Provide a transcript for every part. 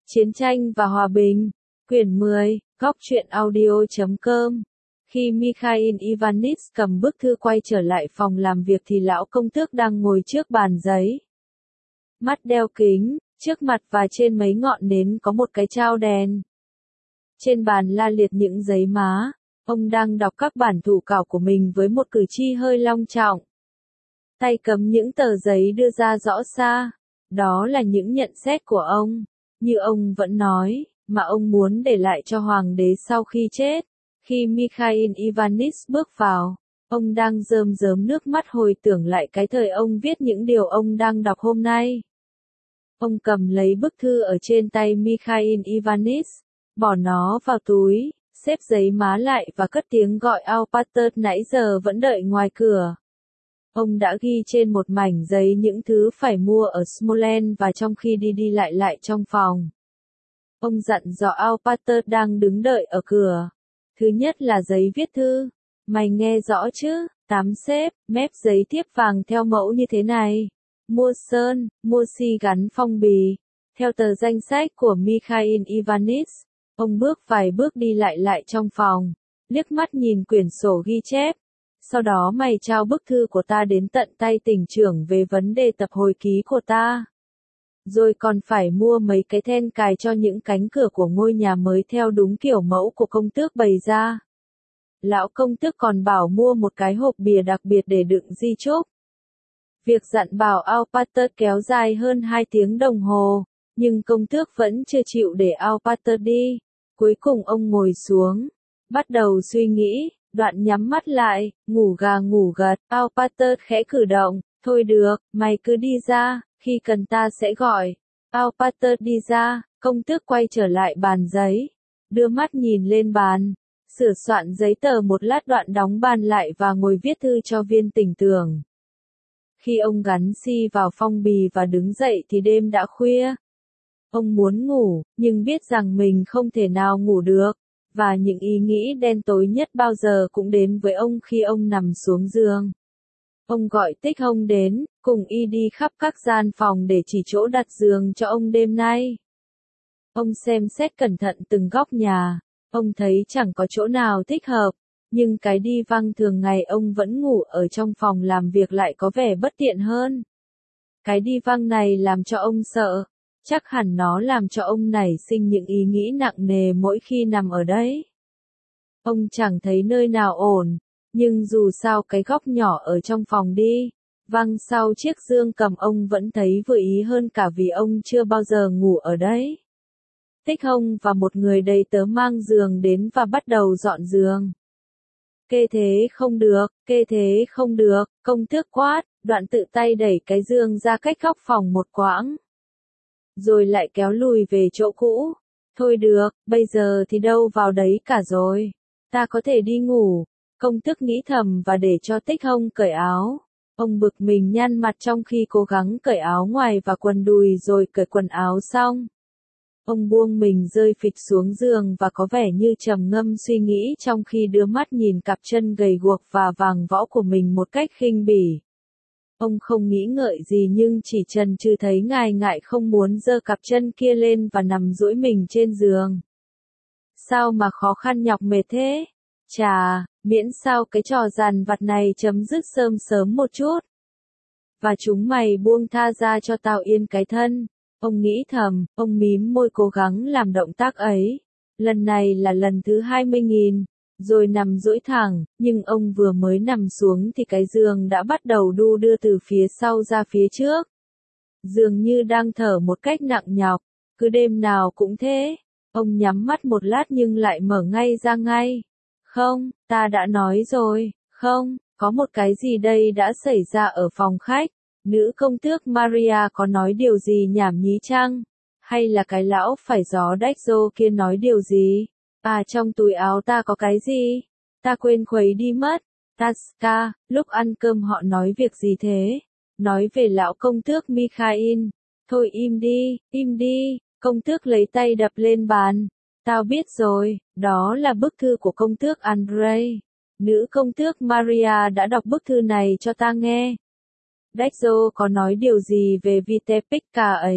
Chiến tranh và hòa bình. Quyển 10, góc truyện audio.com. Khi Mikhail Ivanich cầm bức thư quay trở lại phòng làm việc thì lão công tước đang ngồi trước bàn giấy. Mắt đeo kính, trước mặt và trên mấy ngọn nến có một cái trao đèn. Trên bàn la liệt những giấy má, ông đang đọc các bản thủ cảo của mình với một cử chỉ hơi long trọng. Tay cầm những tờ giấy đưa ra rõ xa, đó là những nhận xét của ông, như ông vẫn nói, mà ông muốn để lại cho hoàng đế sau khi chết. Khi Mikhail Ivanich bước vào, ông đang rơm rớm nước mắt hồi tưởng lại cái thời ông viết những điều ông đang đọc hôm nay. Ông cầm lấy bức thư ở trên tay Mikhail Ivanich, bỏ nó vào túi, xếp giấy má lại và cất tiếng gọi Alpater nãy giờ vẫn đợi ngoài cửa. Ông đã ghi trên một mảnh giấy những thứ phải mua ở Smolensk và trong khi đi lại trong phòng. Ông dặn dò Alpater đang đứng đợi ở cửa. Thứ nhất là giấy viết thư. Mày nghe rõ chứ? 8 xếp, mép giấy tiếp vàng theo mẫu như thế này. Mua sơn, mua xi gắn phong bì. Theo tờ danh sách của Mikhail Ivanich, ông bước vài bước đi lại trong phòng, liếc mắt nhìn quyển sổ ghi chép. Sau đó mày trao bức thư của ta đến tận tay tỉnh trưởng về vấn đề tập hồi ký của ta. Rồi còn phải mua mấy cái then cài cho những cánh cửa của ngôi nhà mới theo đúng kiểu mẫu của công tước bày ra. Lão công tước còn bảo mua một cái hộp bìa đặc biệt để đựng di chúc. Việc dặn bảo Alpater kéo dài hơn 2 tiếng đồng hồ, nhưng công tước vẫn chưa chịu để Alpater đi. Cuối cùng ông ngồi xuống, bắt đầu suy nghĩ, đoạn nhắm mắt lại, ngủ gà ngủ gật. Alpater khẽ cử động, thôi được, mày cứ đi ra, khi cần ta sẽ gọi. Alpater đi ra, công tước quay trở lại bàn giấy, đưa mắt nhìn lên bàn, sửa soạn giấy tờ một lát đoạn đóng bàn lại và ngồi viết thư cho viên tỉnh tưởng. Khi ông gắn xi vào phong bì và đứng dậy thì đêm đã khuya. Ông muốn ngủ, nhưng biết rằng mình không thể nào ngủ được, và những ý nghĩ đen tối nhất bao giờ cũng đến với ông khi ông nằm xuống giường. Ông gọi Tích Hông đến, cùng y đi khắp các gian phòng để chỉ chỗ đặt giường cho ông đêm nay. Ông xem xét cẩn thận từng góc nhà, ông thấy chẳng có chỗ nào thích hợp, nhưng cái đi văng thường ngày ông vẫn ngủ ở trong phòng làm việc lại có vẻ bất tiện hơn. Cái đi văng này làm cho ông sợ, chắc hẳn nó làm cho ông nảy sinh những ý nghĩ nặng nề mỗi khi nằm ở đấy. Ông chẳng thấy nơi nào ổn. Nhưng dù sao cái góc nhỏ ở trong phòng đi, văng sau chiếc dương cầm ông vẫn thấy vừa ý hơn cả vì ông chưa bao giờ ngủ ở đấy. Tích Hông và một người đầy tớ mang giường đến và bắt đầu dọn giường. Kê thế không được, công tước quát, đoạn tự tay đẩy cái giường ra cách góc phòng một quãng. Rồi lại kéo lùi về chỗ cũ. Thôi được, bây giờ thì đâu vào đấy cả rồi. Ta có thể đi ngủ. Công tước nghĩ thầm và để cho Tích Hông cởi áo. Ông bực mình nhăn mặt trong khi cố gắng cởi áo ngoài và quần đùi rồi cởi quần áo xong. Ông buông mình rơi phịch xuống giường và có vẻ như trầm ngâm suy nghĩ trong khi đưa mắt nhìn cặp chân gầy guộc và vàng võ của mình một cách khinh bỉ. Ông không nghĩ ngợi gì nhưng chỉ chần chừ thấy ngại không muốn giơ cặp chân kia lên và nằm duỗi mình trên giường. Sao mà khó khăn nhọc mệt thế? Chà, miễn sao cái trò dằn vặt này chấm dứt sớm một chút. Và chúng mày buông tha ra cho tao yên cái thân. Ông nghĩ thầm, ông mím môi cố gắng làm động tác ấy. Lần này là lần thứ 20.000, rồi nằm duỗi thẳng, nhưng ông vừa mới nằm xuống thì cái giường đã bắt đầu đu đưa từ phía sau ra phía trước. Dường như đang thở một cách nặng nhọc, cứ đêm nào cũng thế. Ông nhắm mắt một lát nhưng lại mở ngay ra ngay. Không, ta đã nói rồi, không, có một cái gì đây đã xảy ra ở phòng khách. Nữ công tước Maria có nói điều gì nhảm nhí chăng? Hay là cái lão phải gió Đexo kia nói điều gì? À, trong túi áo ta có cái gì? Ta quên khuấy đi mất. Taska, lúc ăn cơm họ nói việc gì thế? Nói về lão công tước Mikhail. Thôi im đi, công tước lấy tay đập lên bàn. Tao biết rồi, đó là bức thư của công tước Andrei. Nữ công tước Maria đã đọc bức thư này cho ta nghe. Đexo có nói điều gì về Vitebska ấy?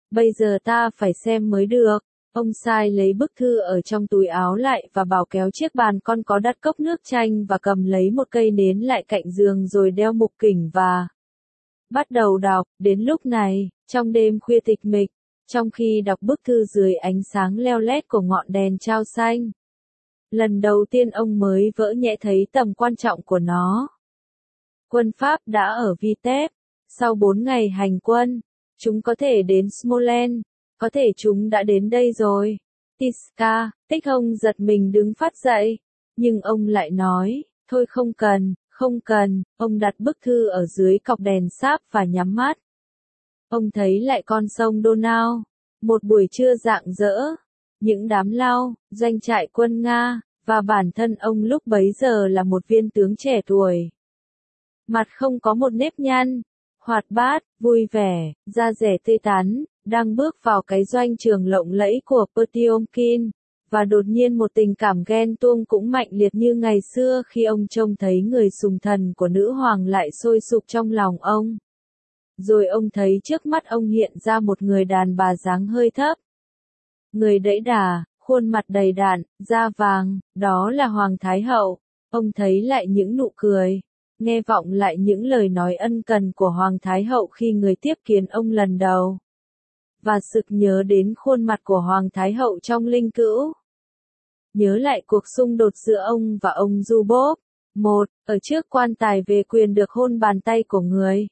Bây giờ ta phải xem mới được. Ông sai lấy bức thư ở trong túi áo lại và bảo kéo chiếc bàn con có đặt cốc nước chanh và cầm lấy một cây nến lại cạnh giường rồi đeo mục kỉnh và bắt đầu đọc. Đến lúc này, trong đêm khuya tịch mịch, trong khi đọc bức thư dưới ánh sáng leo lét của ngọn đèn trao xanh, lần đầu tiên ông mới vỡ nhẹ thấy tầm quan trọng của nó. Quân Pháp đã ở Vitebsk. Sau 4 ngày hành quân, chúng có thể đến Smolensk. Có thể chúng đã đến đây rồi. Tiska, Tích ông giật mình đứng phát dậy. Nhưng ông lại nói, thôi không cần, không cần. Ông đặt bức thư ở dưới cọc đèn sáp và nhắm mắt. Ông thấy lại con sông Donau. Một buổi trưa rạng rỡ. Những đám lao, doanh trại quân Nga, và bản thân ông lúc bấy giờ là một viên tướng trẻ tuổi. Mặt không có một nếp nhăn, hoạt bát, vui vẻ, da dẻ tươi tắn, đang bước vào cái doanh trường lộng lẫy của Potiomkin, và đột nhiên một tình cảm ghen tuông cũng mạnh liệt như ngày xưa khi ông trông thấy người sùng thần của nữ hoàng lại sôi sục trong lòng ông. Rồi ông thấy trước mắt ông hiện ra một người đàn bà dáng hơi thấp. Người đẫy đà, khuôn mặt đầy đặn, da vàng, đó là Hoàng Thái Hậu. Ông thấy lại những nụ cười, nghe vọng lại những lời nói ân cần của Hoàng Thái Hậu khi người tiếp kiến ông lần đầu. Và sực nhớ đến khuôn mặt của Hoàng Thái Hậu trong Linh Cữu. Nhớ lại cuộc xung đột giữa ông và ông Zubov. Ở trước quan tài về quyền được hôn bàn tay của người.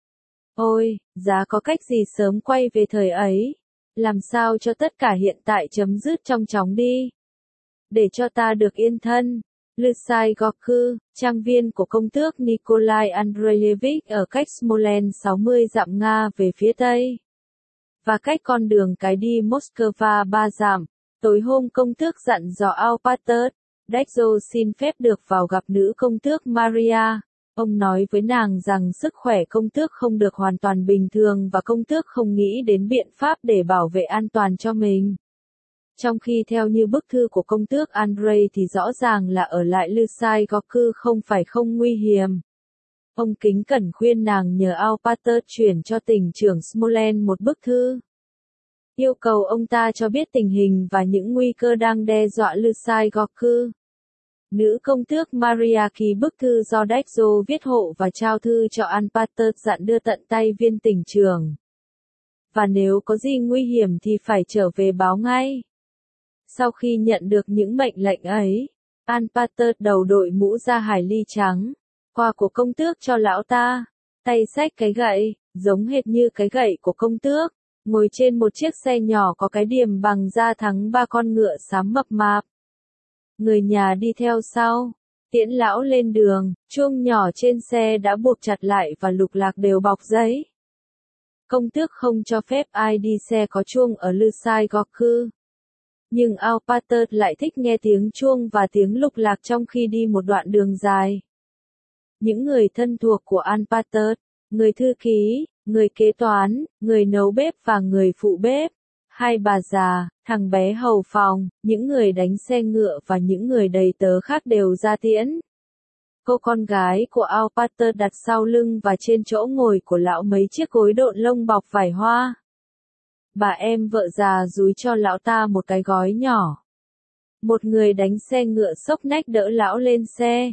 Ôi, giá có cách gì sớm quay về thời ấy. Làm sao cho tất cả hiện tại chấm dứt trong chóng đi. Để cho ta được yên thân. Lysai Gorky, trang viên của công tước Nikolai Andreyevich ở cách Smolensk 60 dặm Nga về phía tây. Và cách con đường cái đi Moscow 3 dặm. Tối hôm công tước dặn dò Alpatert, Dexo xin phép được vào gặp nữ công tước Maria. Ông nói với nàng rằng sức khỏe công tước không được hoàn toàn bình thường và công tước không nghĩ đến biện pháp để bảo vệ an toàn cho mình. Trong khi theo như bức thư của công tước Andrei thì rõ ràng là ở lại Lysai Gorky không phải không nguy hiểm. Ông kính cẩn khuyên nàng nhờ Alpatert chuyển cho tỉnh trưởng Smolensk một bức thư. Yêu cầu ông ta cho biết tình hình và những nguy cơ đang đe dọa Lysai Gorky. Nữ công tước Maria ký bức thư do Dexo viết hộ và trao thư cho Alpatert dặn đưa tận tay viên tỉnh trưởng. Và nếu có gì nguy hiểm thì phải trở về báo ngay. Sau khi nhận được những mệnh lệnh ấy, Alpatert đầu đội mũ da hải ly trắng, quà của công tước cho lão ta, tay xách cái gậy, giống hệt như cái gậy của công tước, ngồi trên một chiếc xe nhỏ có cái điểm bằng da thắng 3 con ngựa xám mập mạp. Người nhà đi theo sau, tiễn lão lên đường, chuông nhỏ trên xe đã buộc chặt lại và lục lạc đều bọc giấy. Công tước không cho phép ai đi xe có chuông ở Lysai Gorky. Nhưng Alpatert lại thích nghe tiếng chuông và tiếng lục lạc trong khi đi một đoạn đường dài. Những người thân thuộc của Alpatert, người thư ký, người kế toán, người nấu bếp và người phụ bếp, hai bà già, thằng bé hầu phòng, những người đánh xe ngựa và những người đầy tớ khác đều ra tiễn. Cô con gái của Alpatert đặt sau lưng và trên chỗ ngồi của lão mấy chiếc gối độn lông bọc vải hoa. Bà em vợ già dúi cho lão ta một cái gói nhỏ. Một người đánh xe ngựa xốc nách đỡ lão lên xe.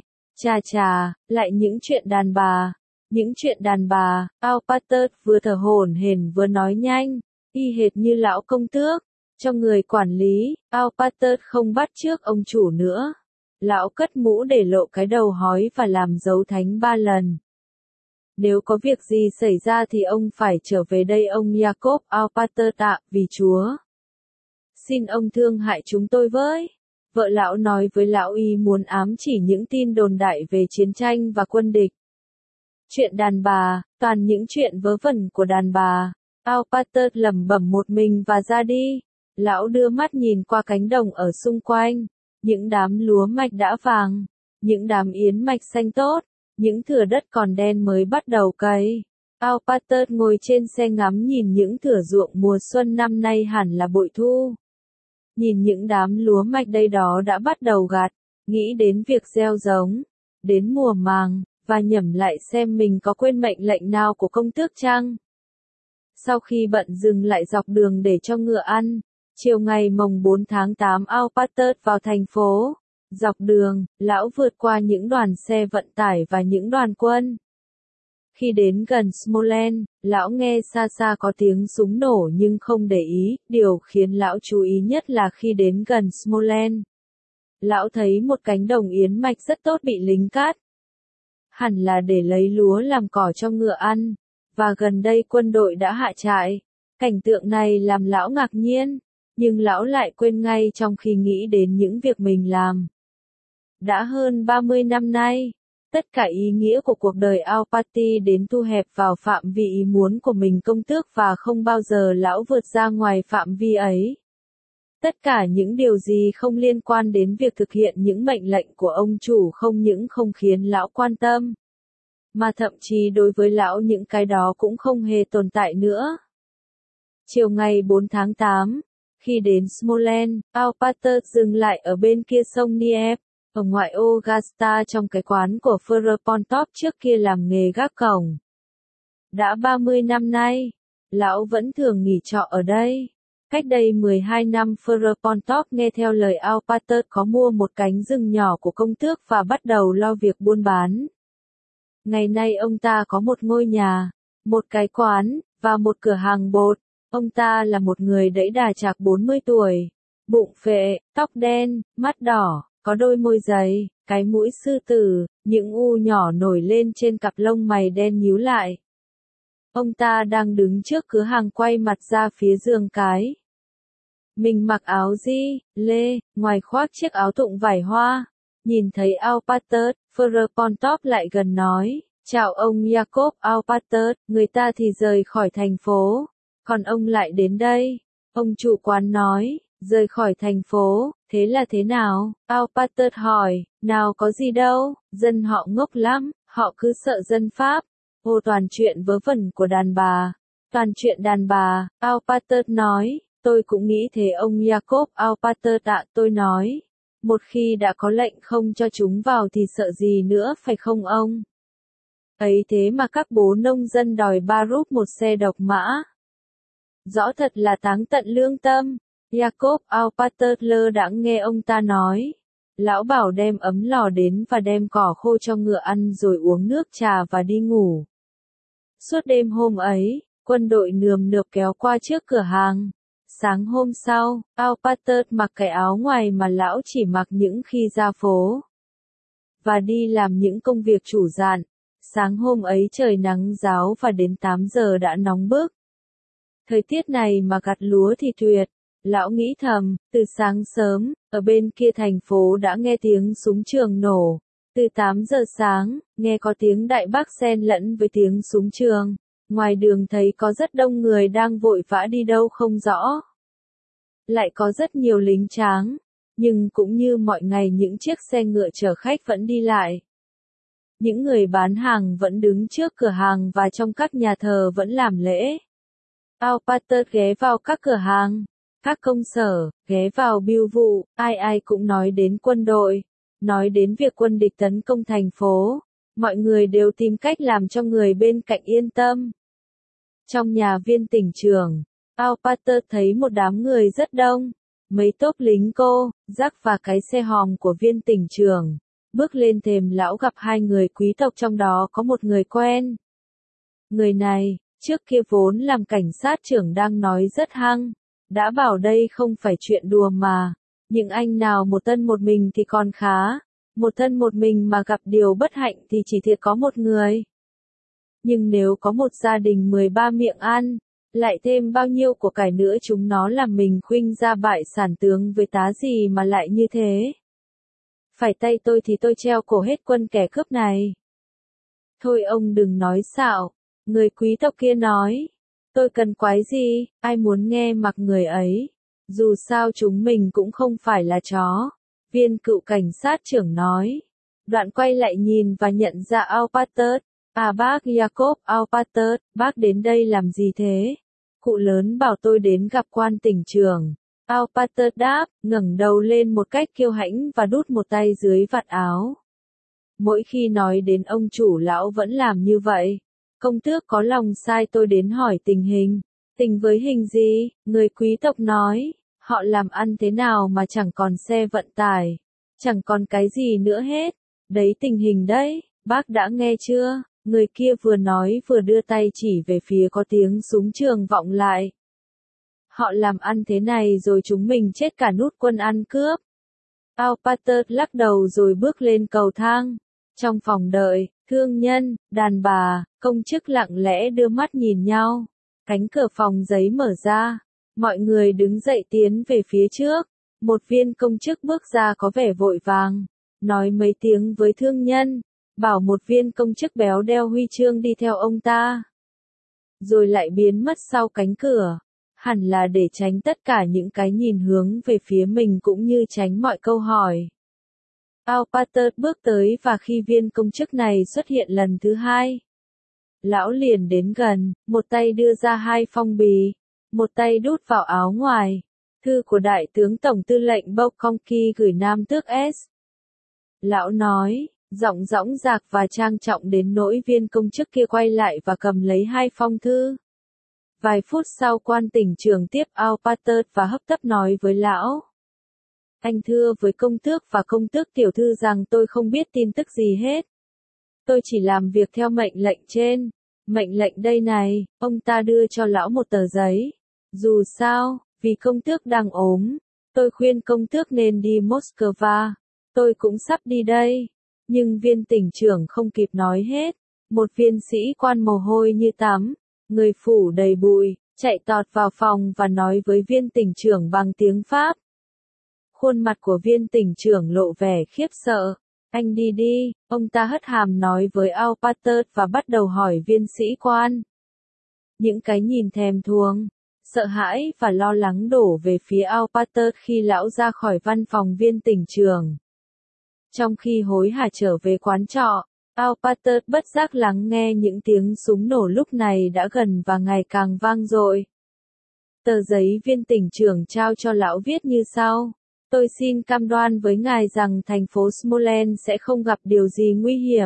Chà, lại những chuyện đàn bà. Những chuyện đàn bà, Alpatert vừa thở hổn hển vừa nói nhanh, y hệt như lão công tước. Cho người quản lý, Alpatert không bắt chước ông chủ nữa. Lão cất mũ để lộ cái đầu hói và làm dấu thánh 3 lần. Nếu có việc gì xảy ra thì ông phải trở về đây ông Jacob Alpatert ạ, vì Chúa. Xin ông thương hại chúng tôi với. Vợ lão nói với lão y muốn ám chỉ những tin đồn đại về chiến tranh và quân địch. Chuyện đàn bà, toàn những chuyện vớ vẩn của đàn bà. Alpatert lẩm bẩm một mình và ra đi. Lão đưa mắt nhìn qua cánh đồng ở xung quanh. Những đám lúa mạch đã vàng. Những đám yến mạch xanh tốt. Những thửa đất còn đen mới bắt đầu cày. Alpatert ngồi trên xe ngắm nhìn những thửa ruộng mùa xuân năm nay hẳn là bội thu. Nhìn những đám lúa mạch đây đó đã bắt đầu gặt, nghĩ đến việc gieo giống, đến mùa màng, và nhẩm lại xem mình có quên mệnh lệnh nào của công tước chăng. Sau khi bận dừng lại dọc đường để cho ngựa ăn, chiều ngày mồng 4 tháng 8 Alpatert vào thành phố. Dọc đường, lão vượt qua những đoàn xe vận tải và những đoàn quân. Khi đến gần Smolensk, lão nghe xa xa có tiếng súng nổ nhưng không để ý, điều khiến lão chú ý nhất là khi đến gần Smolensk. Lão thấy một cánh đồng yến mạch rất tốt bị lính cắt. Hẳn là để lấy lúa làm cỏ cho ngựa ăn, và gần đây quân đội đã hạ trại. Cảnh tượng này làm lão ngạc nhiên, nhưng lão lại quên ngay trong khi nghĩ đến những việc mình làm. Đã hơn 30 năm nay, tất cả ý nghĩa của cuộc đời Alpati đến thu hẹp vào phạm vi ý muốn của mình công tước và không bao giờ lão vượt ra ngoài phạm vi ấy. Tất cả những điều gì không liên quan đến việc thực hiện những mệnh lệnh của ông chủ không những không khiến lão quan tâm, mà thậm chí đối với lão những cái đó cũng không hề tồn tại nữa. Chiều ngày 4 tháng 8, khi đến Smolensk, Alpatert dừng lại ở bên kia sông Dnieper, ở ngoại ô Gasta trong cái quán của Ferropontov trước kia làm nghề gác cổng. Đã 30 năm nay, lão vẫn thường nghỉ trọ ở đây. Cách đây 12 năm Ferropontov nghe theo lời Alpatert có mua một cánh rừng nhỏ của công tước và bắt đầu lo việc buôn bán. Ngày nay ông ta có một ngôi nhà, một cái quán, và một cửa hàng bột. Ông ta là một người đẫy đà chạc 40 tuổi, bụng phệ, tóc đen, mắt đỏ, có đôi môi dày, cái mũi sư tử, những u nhỏ nổi lên trên cặp lông mày đen nhíu lại. Ông ta đang đứng trước cửa hàng quay mặt ra phía giường cái. Mình mặc áo lê, ngoài khoác chiếc áo thụng vải hoa. Nhìn thấy Alpatert, Ferropontov lại gần nói, chào ông Jacob Alpatert, người ta thì rời khỏi thành phố, còn ông lại đến đây. Ông chủ quán nói, rời khỏi thành phố, thế là thế nào? Alpatert hỏi, nào có gì đâu, dân họ ngốc lắm, họ cứ sợ dân Pháp. Ô toàn chuyện vớ vẩn của đàn bà. Toàn chuyện đàn bà, Alpatert nói, tôi cũng nghĩ thế ông Jacob Alpatert ạ, tôi nói. Một khi đã có lệnh không cho chúng vào thì sợ gì nữa phải không ông? Ấy thế mà các bố nông dân đòi 3 rúp một xe độc mã. Rõ thật là táng tận lương tâm. Jacob Alpatert lơ đãng nghe ông ta nói. Lão bảo đem ấm lò đến và đem cỏ khô cho ngựa ăn rồi uống nước trà và đi ngủ. Suốt đêm hôm ấy, quân đội nườm nượp kéo qua trước cửa hàng. Sáng hôm sau, Alpatert mặc cái áo ngoài mà lão chỉ mặc những khi ra phố và đi làm những công việc chủ dạn. Sáng hôm ấy trời nắng ráo và đến 8 giờ đã nóng bức. Thời tiết này mà gặt lúa thì tuyệt. Lão nghĩ thầm, từ sáng sớm, ở bên kia thành phố đã nghe tiếng súng trường nổ. Từ 8 giờ sáng, nghe có tiếng đại bác xen lẫn với tiếng súng trường. Ngoài đường thấy có rất đông người đang vội vã đi đâu không rõ. Lại có rất nhiều lính tráng, nhưng cũng như mọi ngày những chiếc xe ngựa chở khách vẫn đi lại. Những người bán hàng vẫn đứng trước cửa hàng và trong các nhà thờ vẫn làm lễ. Alpatert ghé vào các cửa hàng, các công sở, ghé vào bưu vụ, ai cũng nói đến quân đội, nói đến việc quân địch tấn công thành phố. Mọi người đều tìm cách làm cho người bên cạnh yên tâm. Trong nhà viên tỉnh trưởng, Alpatert thấy một đám người rất đông, mấy tốp lính cô, Jack và cái xe hòm của viên tỉnh trưởng. Bước lên thềm lão gặp hai người quý tộc trong đó có một người quen. Người này, trước kia vốn làm cảnh sát trưởng đang nói rất hăng, đã bảo đây không phải chuyện đùa mà, những anh nào một thân một mình thì còn khá, một thân một mình mà gặp điều bất hạnh thì chỉ thiệt có một người. Nhưng nếu có một gia đình 13 miệng ăn, lại thêm bao nhiêu của cải nữa chúng nó làm mình khuynh ra bại sản tướng với tá gì mà lại như thế. Phải tay tôi thì tôi treo cổ hết quân kẻ cướp này. Thôi ông đừng nói xạo, người quý tộc kia nói. Tôi cần quái gì, ai muốn nghe mặc người ấy. Dù sao chúng mình cũng không phải là chó. Viên cựu cảnh sát trưởng nói. Đoạn quay lại nhìn và nhận ra Alpatert. À bác Jacob Alpatert, bác đến đây làm gì thế? Cụ lớn bảo tôi đến gặp quan tỉnh trưởng. Alpatert đáp, ngẩng đầu lên một cách kiêu hãnh và đút một tay dưới vạt áo. Mỗi khi nói đến ông chủ lão vẫn làm như vậy. Công tước có lòng sai tôi đến hỏi tình hình. Tình với hình gì? Người quý tộc nói, họ làm ăn thế nào mà chẳng còn xe vận tải, chẳng còn cái gì nữa hết. Đấy tình hình đấy, bác đã nghe chưa? Người kia vừa nói vừa đưa tay chỉ về phía có tiếng súng trường vọng lại. Họ làm ăn thế này rồi chúng mình chết cả nút quân ăn cướp. Alpater lắc đầu rồi bước lên cầu thang. Trong phòng đợi, thương nhân, đàn bà, công chức lặng lẽ đưa mắt nhìn nhau. Cánh cửa phòng giấy mở ra. Mọi người đứng dậy tiến về phía trước. Một viên công chức bước ra có vẻ vội vàng. Nói mấy tiếng với thương nhân. Bảo một viên công chức béo đeo huy chương đi theo ông ta. Rồi lại biến mất sau cánh cửa. Hẳn là để tránh tất cả những cái nhìn hướng về phía mình cũng như tránh mọi câu hỏi. Alpater bước tới và khi viên công chức này xuất hiện lần thứ hai. Lão liền đến gần, một tay đưa ra hai phong bì, một tay đút vào áo ngoài. Thư của Đại tướng Tổng tư lệnh Boukonki gửi Nam tước S. Lão nói, giọng dõng dạc và trang trọng đến nỗi viên công chức kia quay lại và cầm lấy hai phong thư. Vài phút sau quan tỉnh trưởng tiếp Alpater và hấp tấp nói với lão. Anh thưa với công tước và công tước tiểu thư rằng tôi không biết tin tức gì hết. Tôi chỉ làm việc theo mệnh lệnh trên. Mệnh lệnh đây này, ông ta đưa cho lão một tờ giấy. Dù sao, vì công tước đang ốm, tôi khuyên công tước nên đi Moscow. Tôi cũng sắp đi đây. Nhưng viên tỉnh trưởng không kịp nói hết. Một viên sĩ quan mồ hôi như tắm, người phủ đầy bụi, chạy tọt vào phòng và nói với viên tỉnh trưởng bằng tiếng Pháp. Khuôn mặt của viên tỉnh trưởng lộ vẻ khiếp sợ. Anh đi đi, ông ta hất hàm nói với Alpater và bắt đầu hỏi viên sĩ quan. Những cái nhìn thèm thuồng, sợ hãi và lo lắng đổ về phía Alpater khi lão ra khỏi văn phòng viên tỉnh trưởng. Trong khi hối hả trở về quán trọ, Alpater bất giác lắng nghe những tiếng súng nổ lúc này đã gần và ngày càng vang dội. Tờ giấy viên tỉnh trưởng trao cho lão viết như sau. Tôi xin cam đoan với ngài rằng thành phố Smolensk sẽ không gặp điều gì nguy hiểm.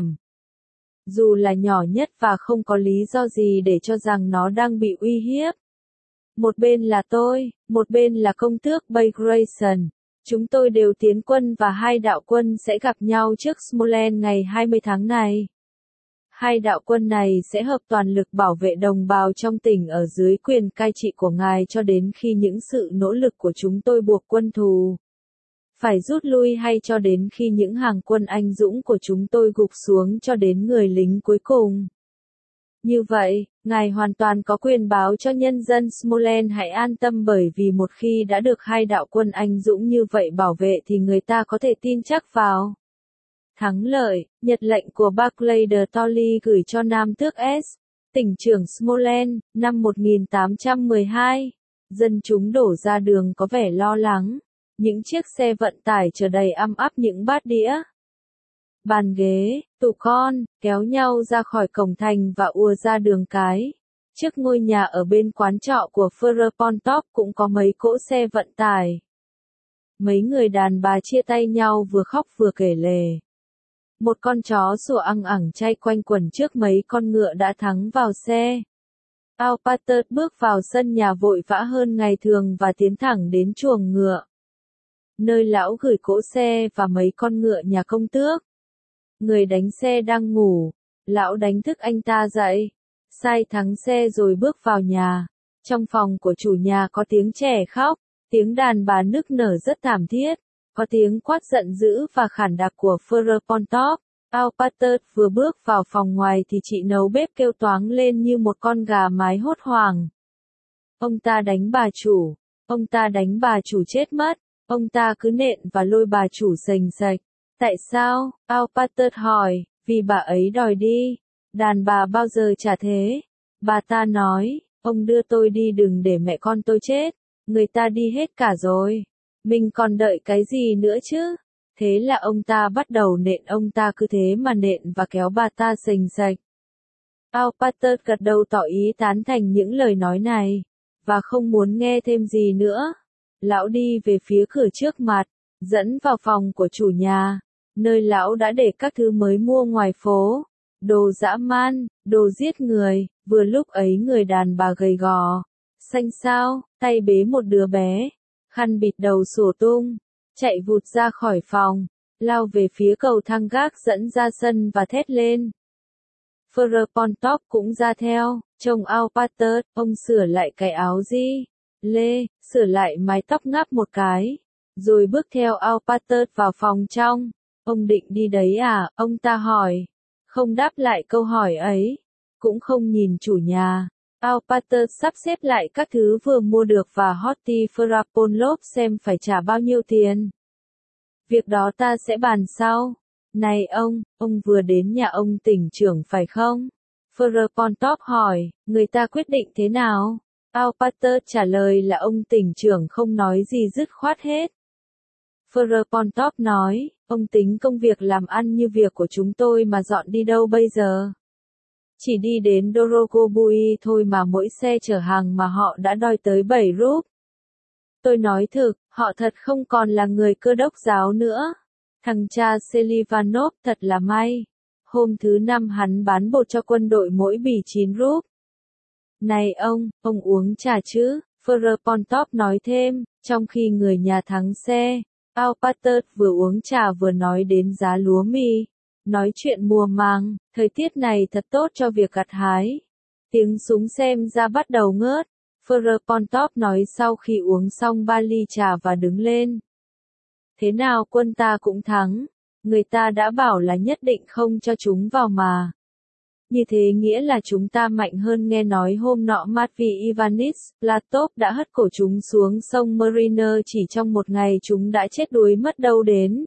Dù là nhỏ nhất và không có lý do gì để cho rằng nó đang bị uy hiếp. Một bên là tôi, một bên là công tước Bagration. Chúng tôi đều tiến quân và hai đạo quân sẽ gặp nhau trước Smolensk ngày 20 tháng này. Hai đạo quân này sẽ hợp toàn lực bảo vệ đồng bào trong tỉnh ở dưới quyền cai trị của ngài cho đến khi những sự nỗ lực của chúng tôi buộc quân thù phải rút lui hay cho đến khi những hàng quân anh dũng của chúng tôi gục xuống cho đến người lính cuối cùng. Như vậy, ngài hoàn toàn có quyền báo cho nhân dân Smolensk hãy an tâm bởi vì một khi đã được hai đạo quân anh dũng như vậy bảo vệ thì người ta có thể tin chắc vào thắng lợi. Nhật lệnh của Barclay de Tolly gửi cho Nam tước S. tỉnh trưởng Smolensk, năm 1812. Dân chúng đổ ra đường có vẻ lo lắng. Những chiếc xe vận tải chở đầy âm ắp những bát đĩa, bàn ghế, tủ con, kéo nhau ra khỏi cổng thành và ùa ra đường cái. Trước ngôi nhà ở bên quán trọ của Ferropontov cũng có mấy cỗ xe vận tải. Mấy người đàn bà chia tay nhau vừa khóc vừa kể lể. Một con chó sủa ăng ẳng chay quanh quẩn trước mấy con ngựa đã thắng vào xe. Alpater bước vào sân nhà vội vã hơn ngày thường và tiến thẳng đến chuồng ngựa, nơi lão gửi cỗ xe và mấy con ngựa nhà công tước. Người đánh xe đang ngủ, lão đánh thức anh ta dậy, sai thắng xe rồi bước vào nhà. Trong phòng của chủ nhà có tiếng trẻ khóc, tiếng đàn bà nức nở rất thảm thiết, có tiếng quát giận dữ và khản đặc của Ferropontov. Alpater vừa bước vào phòng ngoài thì chị nấu bếp kêu toáng lên như một con gà mái hốt hoảng. Ông ta đánh bà chủ, ông ta đánh bà chủ chết mất. Ông ta cứ nện và lôi bà chủ sành sạch. Tại sao? Alpater hỏi. Vì bà ấy đòi đi. Đàn bà bao giờ chả thế. Bà ta nói, ông đưa tôi đi đừng để mẹ con tôi chết. Người ta đi hết cả rồi. Mình còn đợi cái gì nữa chứ? Thế là ông ta bắt đầu nện, ông ta cứ thế mà nện và kéo bà ta sành sạch. Alpater gật đầu tỏ ý tán thành những lời nói này. Và không muốn nghe thêm gì nữa. Lão đi về phía cửa trước mặt, dẫn vào phòng của chủ nhà, nơi lão đã để các thứ mới mua ngoài phố. Đồ dã man, đồ giết người. Vừa lúc ấy người đàn bà gầy gò, xanh xao, tay bế một đứa bé, khăn bịt đầu xổ tung, chạy vụt ra khỏi phòng, lao về phía cầu thang gác dẫn ra sân và thét lên. Ferapont cũng ra theo, trông Alpater, ông sửa lại cái áo lê, sửa lại mái tóc ngáp một cái, rồi bước theo Alpater vào phòng trong. Ông định đi đấy à, ông ta hỏi. Không đáp lại câu hỏi ấy, cũng không nhìn chủ nhà. Alpater sắp xếp lại các thứ vừa mua được và Horty Ferapont xem phải trả bao nhiêu tiền. Việc đó ta sẽ bàn sau. Này ông vừa đến nhà ông tỉnh trưởng phải không? Ferapont hỏi, người ta quyết định thế nào? Alpater trả lời là ông tỉnh trưởng không nói gì dứt khoát hết. Ferapont nói, ông tính công việc làm ăn như việc của chúng tôi mà dọn đi đâu bây giờ? Chỉ đi đến Dorogobui thôi mà mỗi xe chở hàng mà họ đã đòi tới 7 rúp. Tôi nói thực, họ thật không còn là người Cơ đốc giáo nữa. Thằng cha Selivanov thật là may. Hôm thứ 5 hắn bán bột cho quân đội mỗi bì 9 rúp. Này ông uống trà chứ? Ferapont nói thêm, trong khi người nhà thắng xe. Alpater vừa uống trà vừa nói đến giá lúa mì. Nói chuyện mùa màng, thời tiết này thật tốt cho việc gặt hái. Tiếng súng xem ra bắt đầu ngớt. Ferapont nói sau khi uống xong 3 ly trà và đứng lên. Thế nào quân ta cũng thắng. Người ta đã bảo là nhất định không cho chúng vào mà. Như thế nghĩa là chúng ta mạnh hơn. Nghe nói hôm nọ Matvey Ivanich Platov đã hất cổ chúng xuống sông Mariner, chỉ trong một ngày chúng đã chết đuối mất đâu đến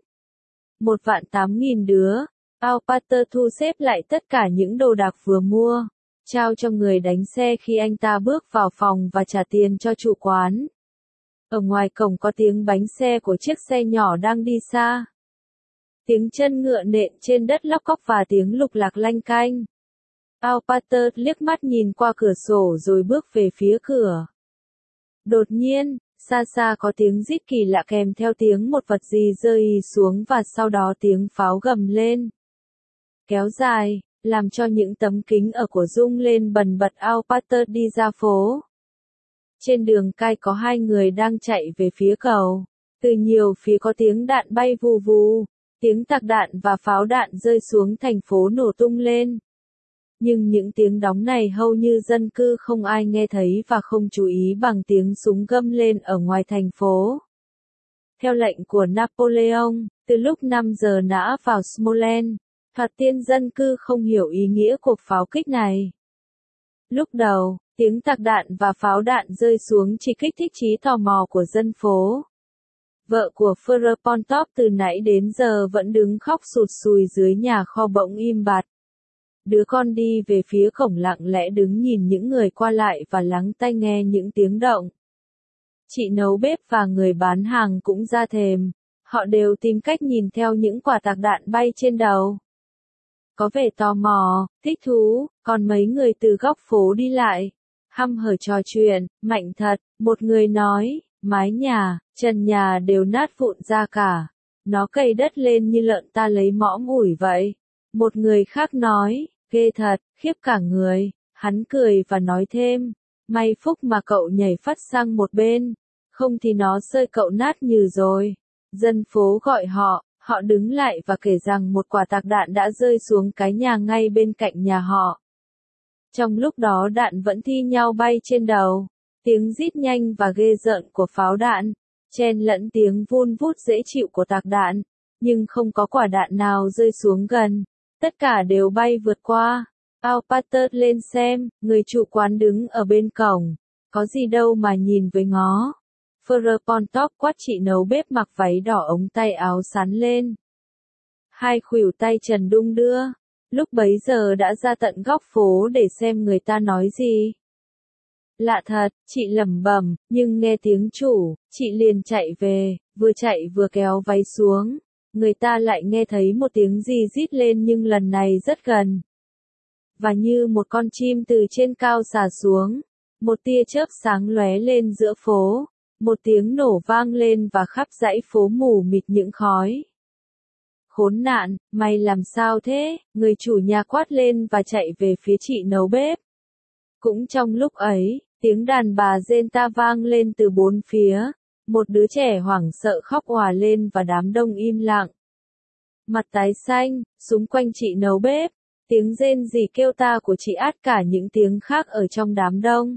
1.800.000 đứa. Alpater thu xếp lại tất cả những đồ đạc vừa mua, trao cho người đánh xe khi anh ta bước vào phòng và trả tiền cho chủ quán. Ở ngoài cổng có tiếng bánh xe của chiếc xe nhỏ đang đi xa. Tiếng chân ngựa nện trên đất lóc cóc và tiếng lục lạc lanh canh. Alpater liếc mắt nhìn qua cửa sổ rồi bước về phía cửa. Đột nhiên, xa xa có tiếng rít kỳ lạ kèm theo tiếng một vật gì rơi xuống và sau đó tiếng pháo gầm lên. Kéo dài, làm cho những tấm kính ở của rung lên bần bật. Alpater đi ra phố. Trên đường cai có 2 người đang chạy về phía cầu. Từ nhiều phía có tiếng đạn bay vù vù, tiếng tạc đạn và pháo đạn rơi xuống thành phố nổ tung lên. Nhưng những tiếng đóng này hầu như dân cư không ai nghe thấy và không chú ý bằng tiếng súng gầm lên ở ngoài thành phố. Theo lệnh của Napoleon, từ lúc 5 giờ nã vào Smolensk, thoạt tiên dân cư không hiểu ý nghĩa cuộc pháo kích này. Lúc đầu, tiếng tạc đạn và pháo đạn rơi xuống chỉ kích thích trí tò mò của dân phố. Vợ của Ferapont từ nãy đến giờ vẫn đứng khóc sụt sùi dưới nhà kho bỗng im bặt. Đứa con đi về phía cổng lặng lẽ đứng nhìn những người qua lại và lắng tai nghe những tiếng động. Chị nấu bếp và người bán hàng cũng ra thềm. Họ đều tìm cách nhìn theo những quả tạc đạn bay trên đầu. Có vẻ tò mò, thích thú, còn mấy người từ góc phố đi lại. Hăm hở trò chuyện, mạnh thật, một người nói, mái nhà, trần nhà đều nát vụn ra cả. Nó cày đất lên như lợn ta lấy mõm ủi vậy. Một người khác nói, ghê thật, khiếp cả người. Hắn cười và nói thêm, may phúc mà cậu nhảy phát sang một bên, không thì nó rơi cậu nát nhừ rồi. Dân phố gọi họ đứng lại và kể rằng một quả tạc đạn đã rơi xuống cái nhà ngay bên cạnh nhà họ. Trong lúc đó đạn vẫn thi nhau bay trên đầu, tiếng rít nhanh và ghê rợn của pháo đạn, chen lẫn tiếng vun vút dễ chịu của tạc đạn, nhưng không có quả đạn nào rơi xuống gần, tất cả đều bay vượt qua. Alpater lên xem, người chủ quán đứng ở bên cổng, có gì đâu mà nhìn với ngó. Ferapont quát chị nấu bếp mặc váy đỏ ống tay áo sắn lên. 2 khuỷu tay trần đung đưa. Lúc bấy giờ đã ra tận góc phố để xem người ta nói gì. Lạ thật, chị lẩm bẩm, nhưng nghe tiếng chủ, chị liền chạy về, vừa chạy vừa kéo váy xuống. Người ta lại nghe thấy một tiếng gì rít lên nhưng lần này rất gần. Và như một con chim từ trên cao xà xuống, một tia chớp sáng lóe lên giữa phố. Một tiếng nổ vang lên và khắp dãy phố mù mịt những khói. Khốn nạn, mày làm sao thế? Người chủ nhà quát lên và chạy về phía chị nấu bếp. Cũng trong lúc ấy, Tiếng đàn bà Zenta vang lên từ bốn phía. Một đứa trẻ hoảng sợ khóc òa lên và đám đông im lặng. Mặt tái xanh, xung quanh chị nấu bếp. Tiếng rên rỉ kêu ta của chị át cả những tiếng khác ở trong đám đông.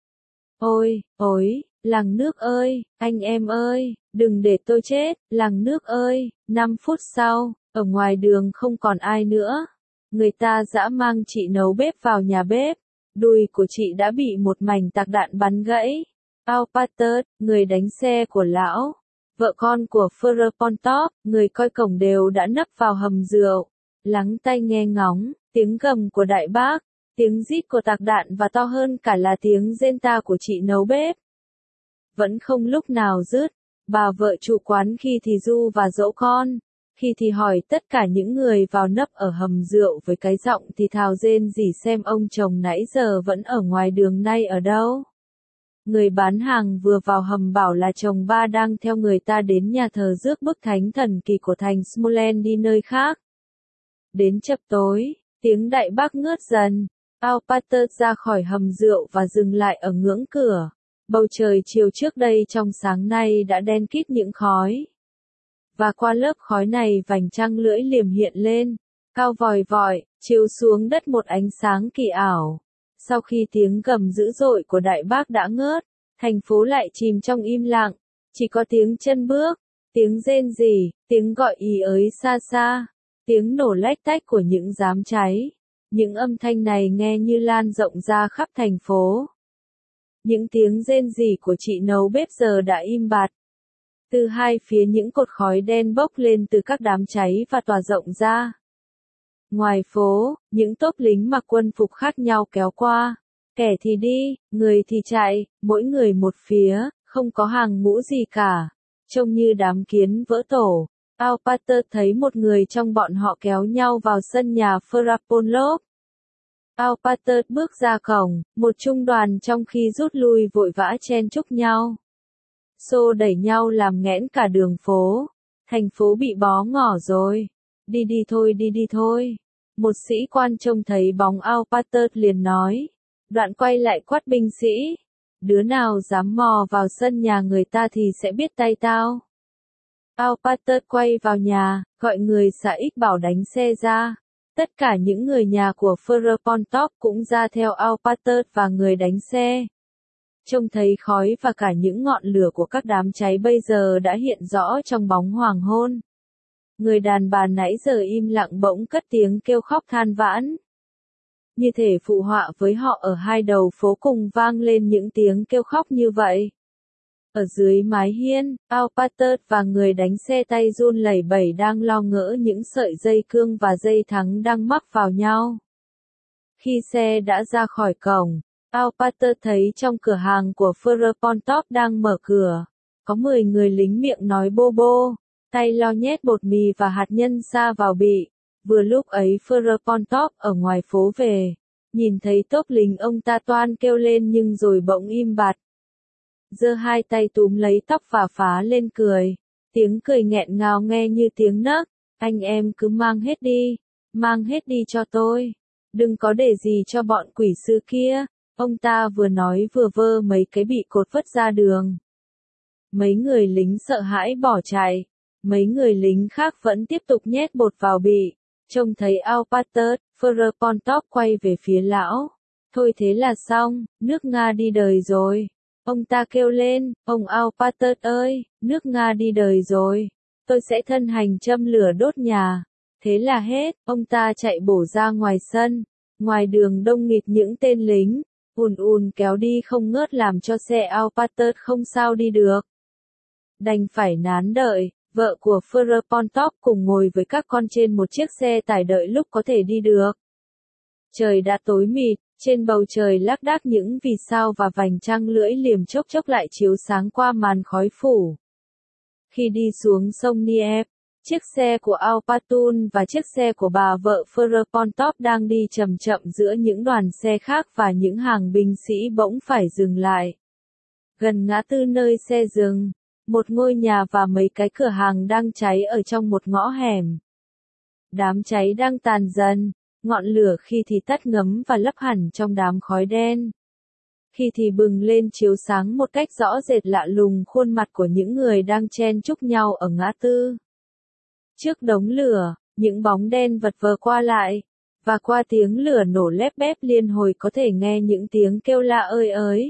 Ôi, ôi, làng nước ơi, anh em ơi, đừng để tôi chết, làng nước ơi. 5 phút sau, ở ngoài đường không còn ai nữa. Người ta dã mang chị nấu bếp vào nhà bếp. Đùi của chị đã bị một mảnh tạc đạn bắn gãy. Alpatert, người đánh xe của lão, vợ con của Ferropontop, người coi cổng đều đã nấp vào hầm rượu. Lắng tai nghe ngóng, tiếng gầm của đại bác, tiếng rít của tạc đạn và to hơn cả là tiếng rên ta của chị nấu bếp. Vẫn không lúc nào dứt, bà vợ chủ quán khi thì ru và dỗ con, khi thì hỏi tất cả những người vào nấp ở hầm rượu với cái giọng thì thào rên rỉ xem ông chồng nãy giờ vẫn ở ngoài đường nay ở đâu. Người bán hàng vừa vào hầm bảo là chồng ba đang theo người ta đến nhà thờ rước bức thánh thần kỳ của thành Smolensk đi nơi khác. Đến chập tối, tiếng đại bác ngớt dần. Alpatert ra khỏi hầm rượu và dừng lại ở ngưỡng cửa. Bầu trời chiều trước đây trong sáng nay đã đen kịt những khói. Và qua lớp khói này vành trăng lưỡi liềm hiện lên, cao vòi vọi, chiếu xuống đất một ánh sáng kỳ ảo. Sau khi tiếng gầm dữ dội của đại bác đã ngớt, thành phố lại chìm trong im lặng, chỉ có tiếng chân bước, tiếng rên rỉ, tiếng gọi ý ới xa xa, tiếng nổ lách tách của những đám cháy. Những âm thanh này nghe như lan rộng ra khắp thành phố. Những tiếng rên rỉ của chị nấu bếp giờ đã im bặt. Từ hai phía những cột khói đen bốc lên từ các đám cháy và tỏa rộng ra. Ngoài phố, những tốp lính mặc quân phục khác nhau kéo qua. Kẻ thì đi, người thì chạy, mỗi người một phía, không có hàng ngũ gì cả. Trông như đám kiến vỡ tổ. Alpatert thấy một người trong bọn họ kéo nhau vào sân nhà Ferropontop. Alpatert bước ra cổng, một trung đoàn trong khi rút lui vội vã chen chúc nhau. Xô đẩy nhau làm nghẽn cả đường phố. Thành phố bị bó ngỏ rồi. Đi đi thôi, đi đi thôi. Một sĩ quan trông thấy bóng Alpatert liền nói. Đoạn quay lại quát binh sĩ. Đứa nào dám mò vào sân nhà người ta thì sẽ biết tay tao. Alpatert quay vào nhà, gọi người xạ ích bảo đánh xe ra. Tất cả những người nhà của Ferropontop cũng ra theo Alpatert và người đánh xe. Trông thấy khói và cả những ngọn lửa của các đám cháy bây giờ đã hiện rõ trong bóng hoàng hôn. Người đàn bà nãy giờ im lặng bỗng cất tiếng kêu khóc than vãn. Như thể phụ họa với họ ở hai đầu phố cùng vang lên những tiếng kêu khóc như vậy. Ở dưới mái hiên, Alpatert và người đánh xe tay run lẩy bẩy đang lo ngỡ những sợi dây cương và dây thắng đang mắc vào nhau. Khi xe đã ra khỏi cổng, Alpatert thấy trong cửa hàng của Ferropontop đang mở cửa. Có 10 người lính miệng nói bô bô, tay lo nhét bột mì và hạt nhân sa vào bị. Vừa lúc ấy Ferropontop ở ngoài phố về. Nhìn thấy tốp lính ông ta toan kêu lên nhưng rồi bỗng im bặt. Giơ hai tay túm lấy tóc và phá lên cười. Tiếng cười nghẹn ngào nghe như tiếng nấc. Anh em cứ mang hết đi cho tôi. Đừng có để gì cho bọn quỷ sư kia. Ông ta vừa nói vừa vơ mấy cái bị cột vứt ra đường. Mấy người lính sợ hãi bỏ chạy. Mấy người lính khác vẫn tiếp tục nhét bột vào bị. Trông thấy Alpatert, Ferropontop quay về phía lão. Thôi thế là xong, nước Nga đi đời rồi. Ông ta kêu lên, ông Alpatert ơi, nước Nga đi đời rồi. Tôi sẽ thân hành châm lửa đốt nhà. Thế là hết, ông ta chạy bổ ra ngoài sân. Ngoài đường đông nghịt những tên lính, ùn ùn kéo đi không ngớt làm cho xe Alpatert không sao đi được. Đành phải nán đợi, vợ của Ferropontop cùng ngồi với các con trên một chiếc xe tải đợi lúc có thể đi được. Trời đã tối mịt, trên bầu trời lác đác những vì sao và vành trăng lưỡi liềm chốc chốc lại chiếu sáng qua màn khói phủ. Khi đi xuống sông Dnieper, chiếc xe của Alpatun và chiếc xe của bà vợ Ferropontop đang đi chậm chậm giữa những đoàn xe khác và những hàng binh sĩ bỗng phải dừng lại. Gần ngã tư nơi xe dừng, một ngôi nhà và mấy cái cửa hàng đang cháy ở trong một ngõ hẻm. Đám cháy đang tàn dần, ngọn lửa khi thì tắt ngấm và lấp hẳn trong đám khói đen. khi thì bừng lên chiếu sáng một cách rõ rệt lạ lùng khuôn mặt của những người đang chen chúc nhau ở ngã tư. Trước đống lửa, những bóng đen vật vờ qua lại, và qua tiếng lửa nổ lép bép liên hồi có thể nghe những tiếng kêu la ơi ới.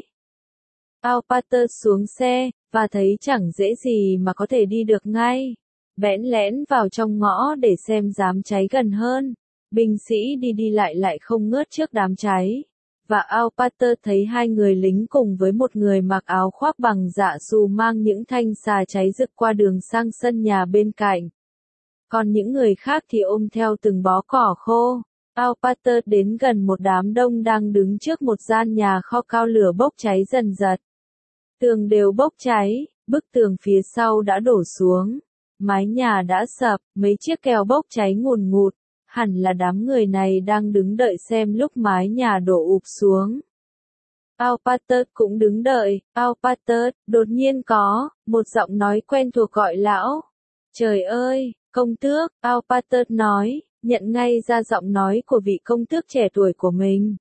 Al Pater xuống xe, và thấy chẳng dễ gì mà có thể đi được ngay. Bẽn lẽn vào trong ngõ để xem dám cháy gần hơn. Binh sĩ đi đi lại lại không ngớt trước đám cháy. Và Al Pater thấy hai người lính cùng với một người mặc áo khoác bằng dạ xù mang những thanh xà cháy rực qua đường sang sân nhà bên cạnh. Còn những người khác thì ôm theo từng bó cỏ khô. Al Pater đến gần một đám đông đang đứng trước một gian nhà kho cao, lửa bốc cháy dần dật. Tường đều bốc cháy, bức tường phía sau đã đổ xuống. Mái nhà đã sập, mấy chiếc kèo bốc cháy ngùn ngụt. Hẳn là đám người này đang đứng đợi xem lúc mái nhà đổ ụp xuống. Al Pater cũng đứng đợi. Al Pater, đột nhiên có một giọng nói quen thuộc gọi lão. Trời ơi, công tước, Al Pater nói, nhận ngay ra giọng nói của vị công tước trẻ tuổi của mình.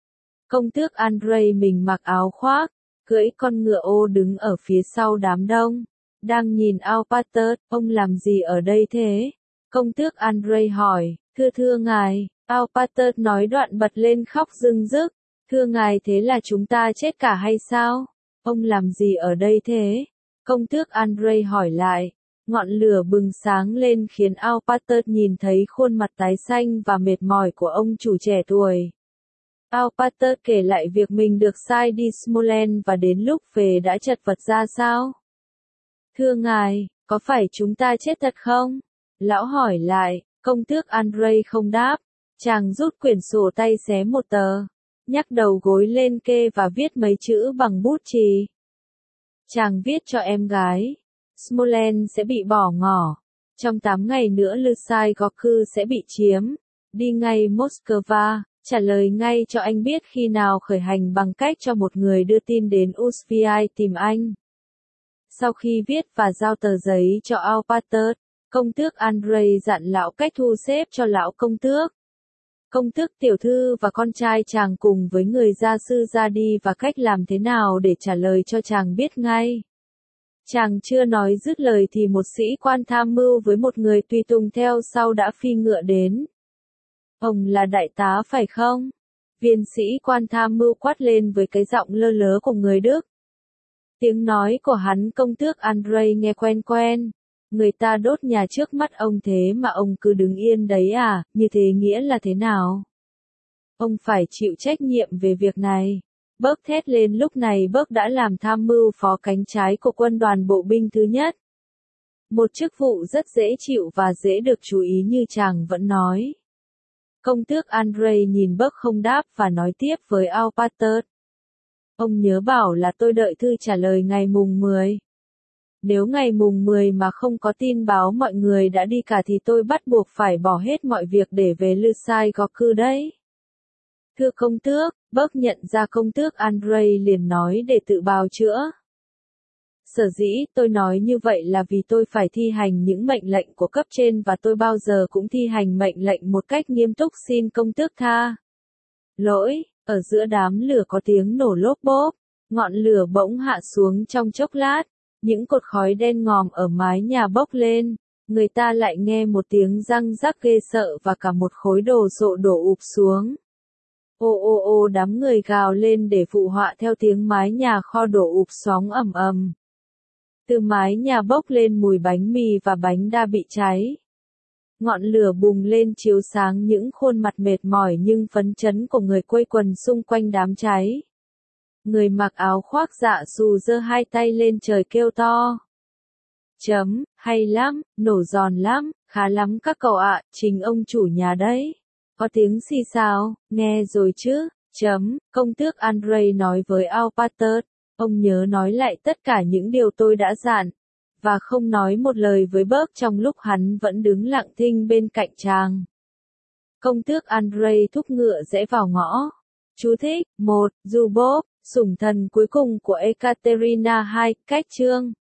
Công tước Andrei mình mặc áo khoác, cưỡi con ngựa ô đứng ở phía sau đám đông, đang nhìn Al Pater. Ông làm gì ở đây thế? Công tước Andrei hỏi. Thưa ngài, Al Pater nói đoạn bật lên khóc rưng rức. Thưa ngài, thế là chúng ta chết cả hay sao? Ông làm gì ở đây thế? Công tước Andrei hỏi lại. Ngọn lửa bừng sáng lên khiến Al Pater nhìn thấy khuôn mặt tái xanh và mệt mỏi của ông chủ trẻ tuổi. Al Pater kể lại việc mình được sai đi Smolensk và đến lúc về đã chật vật ra sao. Thưa ngài, có phải chúng ta chết thật không? Lão hỏi lại. Công tước Andrei không đáp. Chàng rút quyển sổ tay xé một tờ, nhắc đầu gối lên kê và viết mấy chữ bằng bút chì. Chàng viết cho em gái. Smolensk sẽ bị bỏ ngỏ. Trong 8 ngày nữa Lysy Gorky sẽ bị chiếm. Đi ngay Moscow, trả lời ngay cho anh biết khi nào khởi hành bằng cách cho một người đưa tin đến Usvii tìm anh. Sau khi viết và giao tờ giấy cho Al Pater, công tước Andrei dặn lão cách thu xếp cho lão công tước. Công tước tiểu thư và con trai chàng cùng với người gia sư ra đi và cách làm thế nào để trả lời cho chàng biết ngay. Chàng chưa nói dứt lời thì một sĩ quan tham mưu với một người tùy tùng theo sau đã phi ngựa đến. Ông là đại tá phải không? Viên sĩ quan tham mưu quát lên với cái giọng lơ lớ của người Đức. Tiếng nói của hắn công tước Andrei nghe quen quen. Người ta đốt nhà trước mắt ông thế mà ông cứ đứng yên đấy à, như thế nghĩa là thế nào? Ông phải chịu trách nhiệm về việc này. Bớt thét lên lúc này. Bớt đã làm tham mưu phó cánh trái của quân đoàn bộ binh thứ nhất. Một chức vụ rất dễ chịu và dễ được chú ý như chàng vẫn nói. Công tước Andrei nhìn Bớt không đáp và nói tiếp với Al Pater. Ông nhớ bảo là tôi đợi thư trả lời ngày mùng 10. Nếu ngày mùng 10 mà không có tin báo mọi người đã đi cả thì tôi bắt buộc phải bỏ hết mọi việc để về Lysy Gorky đấy. Thưa công tước, Bớt nhận ra công tước Andrei liền nói để tự bào chữa. Sở dĩ tôi nói như vậy là vì tôi phải thi hành những mệnh lệnh của cấp trên và tôi bao giờ cũng thi hành mệnh lệnh một cách nghiêm túc, xin công tước tha lỗi. Ở giữa đám lửa có tiếng nổ lốp bốp, ngọn lửa bỗng hạ xuống trong chốc lát. Những cột khói đen ngòm ở mái nhà bốc lên, người ta lại nghe một tiếng răng rắc ghê sợ và cả một khối đồ sộ đổ ụp xuống. Ô đám người gào lên để phụ họa theo tiếng mái nhà kho đổ ụp xoóng ầm ầm. Từ mái nhà bốc lên mùi bánh mì và bánh đa bị cháy. Ngọn lửa bùng lên chiếu sáng những khuôn mặt mệt mỏi nhưng phấn chấn của người quây quần xung quanh đám cháy. Người mặc áo khoác dạ xù giơ hai tay lên trời kêu to. Hay lắm, nổ giòn lắm, khá lắm các cậu ạ, chính ông chủ nhà đấy. Có tiếng xì xào, nghe rồi chứ. Công tước Andrei nói với Al Pater. Ông nhớ nói lại tất cả những điều tôi đã dặn. Và không nói một lời với Bớt trong lúc hắn vẫn đứng lặng thinh bên cạnh chàng. Công tước Andrei thúc ngựa rẽ vào ngõ. Chú thích, 1. Zubov, sủng thần cuối cùng của Ekaterina. 2. Cách chương.